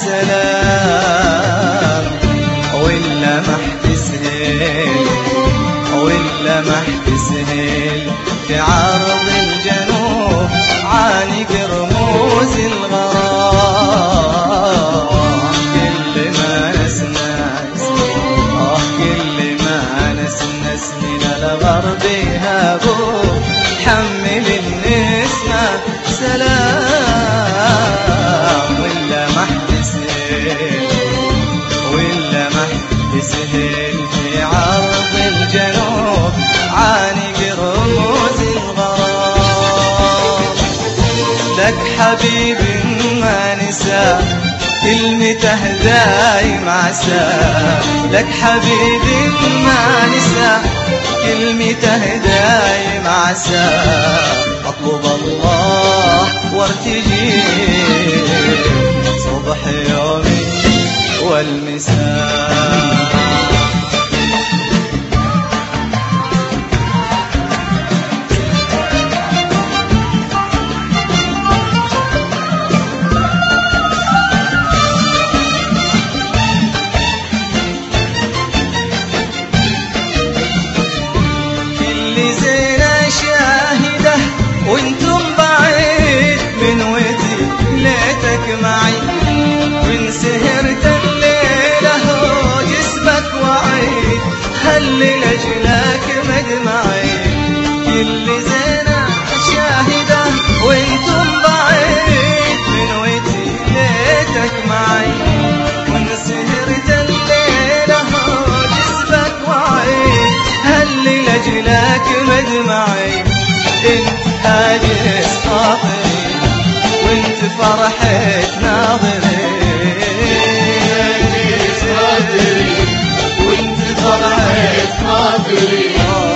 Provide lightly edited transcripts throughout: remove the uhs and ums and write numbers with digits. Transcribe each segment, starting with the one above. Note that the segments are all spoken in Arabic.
سلام واللمح تسهل واللمح تسهل في عرض الجنوب عانق رموز الغرام. كل ما نسنس كل ما نسنس من الغرب هابوب حمل النسمة سلام واللمح تسهل واللمح تسهل في عرض الجنوب عانق رموز الغرام. لك حبيب ما نسى كلمته دايم عسى. لك حبيب ما نسى كلمته دايم عسى. أطلب الله وارتجي صبح يومي والمساء. وانتم بعيد من ودي ليتك معي وان سهرت الليلة جسمك وعيد هل لجلك مدمعي. كل زينة شاهدة وانتم بعيد من ودي ليتك معي وان سهرت الليلة جسمك وعيد هل لجلك مدمعي. انت هاجس خاطري وانت فرحة ناظري. هاجس خاطري وانت فرحة ناظري.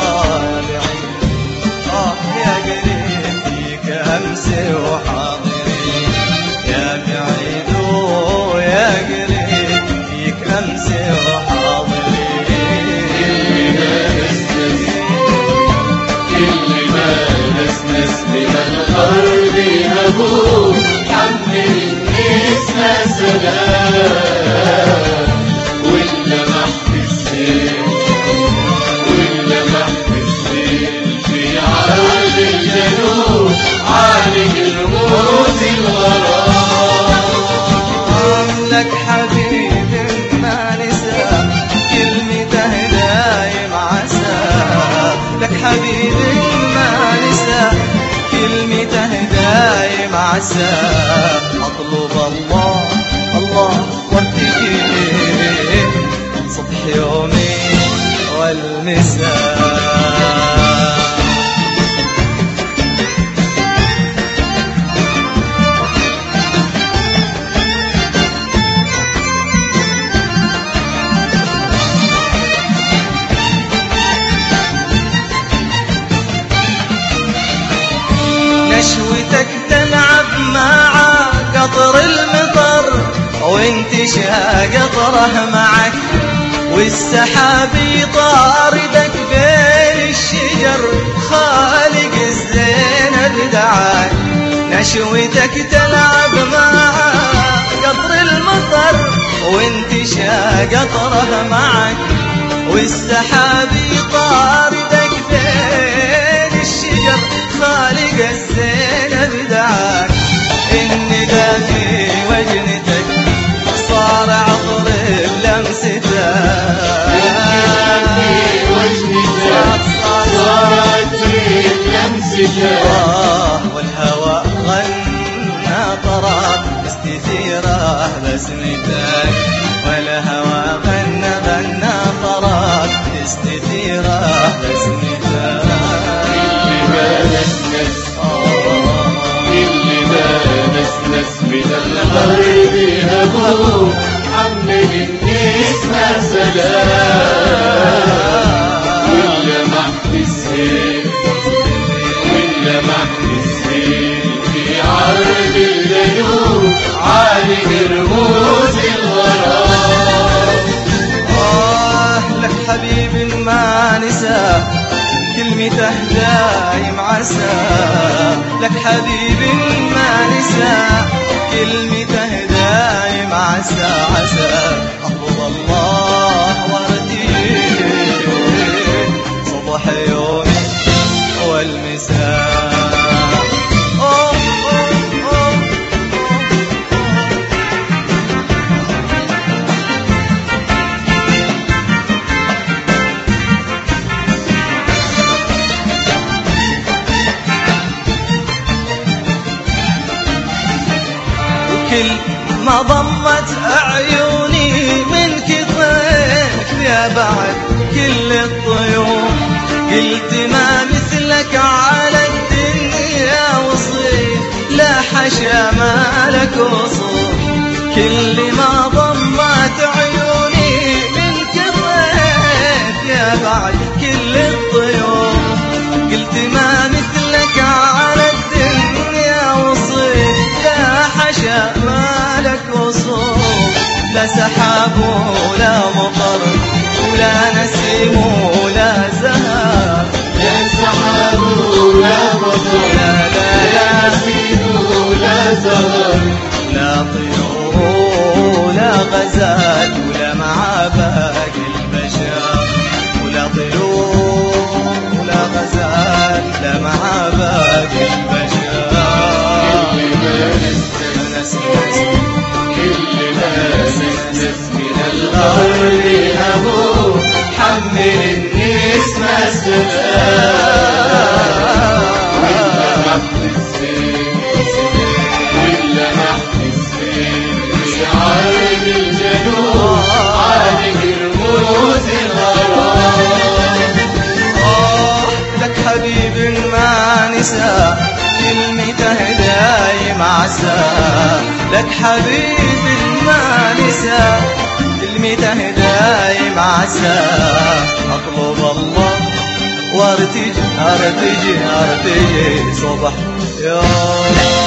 يا قريب فيك امسي وحاضري. يا بعيد ويا قريب فيك امسي وحاضري. من الغرب هبوب حمل النسمة سلام واللمح تسهل واللمح تسهل في عرض الجنوب عانق رموز الغرام. لك حبيب ما نسى كلمته دايم عسى. لك حبيب ما نسى كلمته دايم عسى. أطلب الله الله وارتجي صبح يومي والمساء. نشوتك تلعب مع قطر المطر وانت قطره معك والسحاب يطاردك بين الشجر خالق الزينب دعاك. نشوتك تلعب مع قطر المطر وانت قطره معك والسحاب يطاردك بين الشجر خالق الزينب دعاك. الندى في وجنتك صار عطر بلمستك. الندى في وجنتك صار عطر بلمستك. والهوى غنى طرب استثيره بسمتك. والهوى غنى طرب استثيره بسمتك. من الغرب هبوب حمل النسمة سلام واللمح تسهل واللمح تسهل في عرض الجنوب عانق رموز الغرام. لك حبيب ما نسى كلمته دايم عسى. لك حبيب ما نسى كلمته دايم عسى. عسى عسى أطلب الله وارتجي صبح يومي والمساء. كل ما ضمت عيوني من كثرك يا بعد كل الطيور قلت ما مثلك على الدنيا وصيف لا حشا ما لك وصول. كل ما ضمت عيوني من كثرك يا بعد كل الطيور قلت ما مثلك على الدنيا وصيف لا حشا ما لك وصول. لا سحاب ولا مطر ولا نسيم ولا زهر، لا سحاب ولا مطر لا نسيم ولا زهر، لا طيور ولا غزال ولا مع باقي البشر، ولا طيور ولا غزال لا مع باقي البشر. كل ما نسمس من الأرض أبو حمل النسمة السماء. ولا محن السيل ولا محن السيل شعار الجنوب عالق رموز الغرام. لك حبيب ما نسى كلمته دايم عسى، لك حبيب ما نسى كلمته دايم عسى. أطلب الله وارتجي أرتجي أرتجي صبح يوم